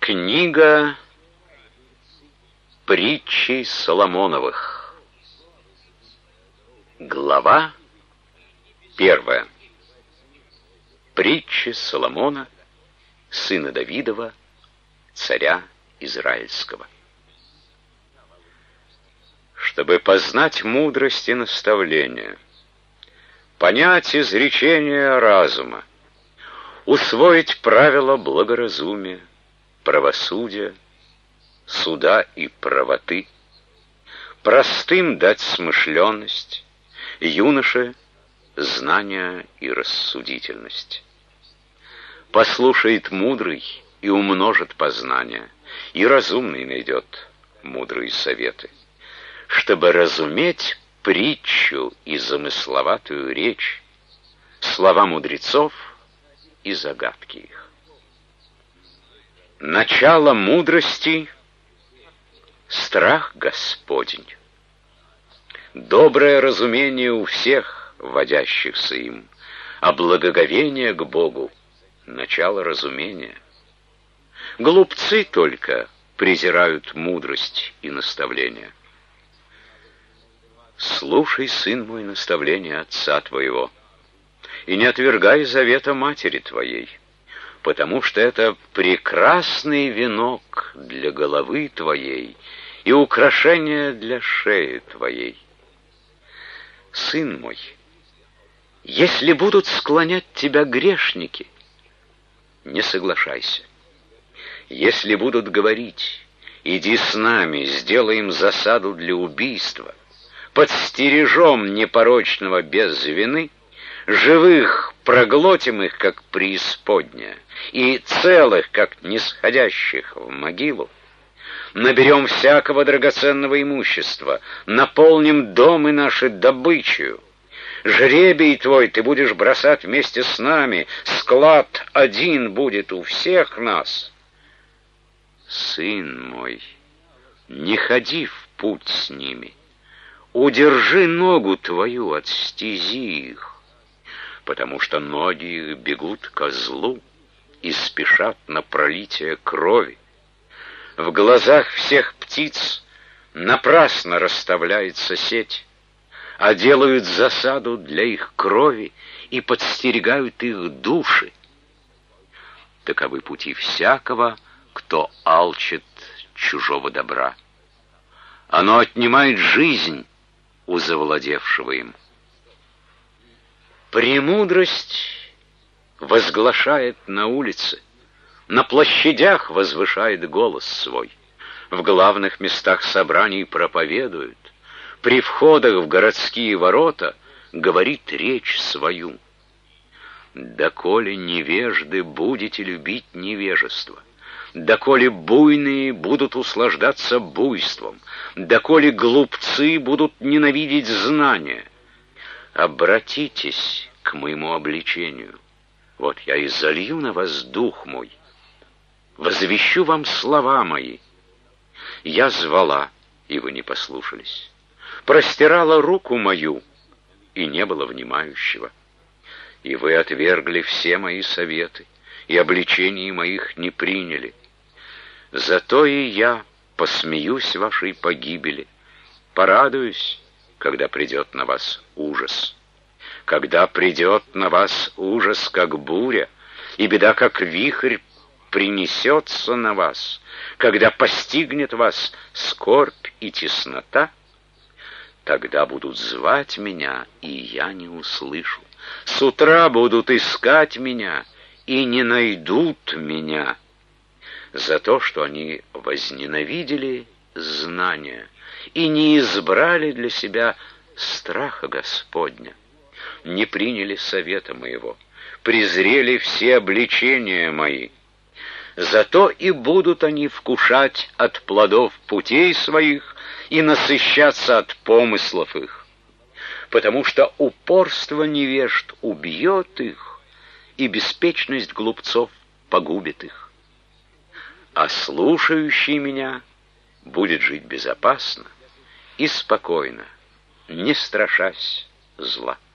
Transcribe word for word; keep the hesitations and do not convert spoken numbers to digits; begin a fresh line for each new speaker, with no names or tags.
Книга притчей Соломоновых. Глава первая. Притчи Соломона, сына Давидова, царя Израильского. Чтобы познать мудрость и наставление, понять изречения разума, усвоить правила благоразумия, правосудия, суда и правоты, простым дать смышленность, юноше знания и рассудительность. Послушает мудрый и умножит познание, и разумный найдет мудрые советы. Чтобы разуметь притчу и замысловатую речь, слова мудрецов и загадки их. Начало мудрости — страх Господень. Доброе разумение у всех, водящихся им, а благоговение к Богу — начало разумения. Глупцы только презирают мудрость и наставление. Слушай, сын мой, наставление отца твоего, и не отвергай завета матери твоей, потому что это прекрасный венок для головы твоей и украшение для шеи твоей. Сын мой, если будут склонять тебя грешники, не соглашайся. Если будут говорить: иди с нами, сделаем засаду для убийства, подстережем непорочного без вины, живых проглотим их, как преисподняя, и целых, как нисходящих в могилу. Наберем всякого драгоценного имущества, наполним домы наши добычею. Жребий твой ты будешь бросать вместе с нами, склад один будет у всех нас. Сын мой, не ходи в путь с ними, удержи ногу твою от стези их, потому что ноги их бегут ко злу и спешат на пролитие крови. В глазах всех птиц напрасно расставляется сеть, а делают засаду для их крови и подстерегают их души. Таковы пути всякого, кто алчит чужого добра. Оно отнимает жизнь у завладевшего им. Премудрость возглашает на улице, на площадях возвышает голос свой, в главных местах собраний проповедует, при входах в городские ворота говорит речь свою. Доколе невежды будете любить невежество, доколе буйные будут услаждаться буйством, доколе глупцы будут ненавидеть знания, обратитесь к моему обличению. Вот я и залью на вас дух мой, возвещу вам слова мои. Я звала, и вы не послушались, простирала руку мою, и не было внимающего. И вы отвергли все мои советы, и обличений моих не приняли. Зато и я посмеюсь вашей погибели, порадуюсь, когда придет на вас ужас. Когда придет на вас ужас, как буря, и беда, как вихрь, принесется на вас, когда постигнет вас скорбь и теснота, тогда будут звать меня, и я не услышу. С утра будут искать меня, и не найдут меня, за то, что они возненавидели знания и не избрали для себя страха Господня, не приняли совета моего, презрели все обличения мои. Зато и будут они вкушать от плодов путей своих и насыщаться от помыслов их, потому что упорство невежд убьет их, и беспечность глупцов погубит их. А слушающий меня будет жить безопасно и спокойно, не страшась зла.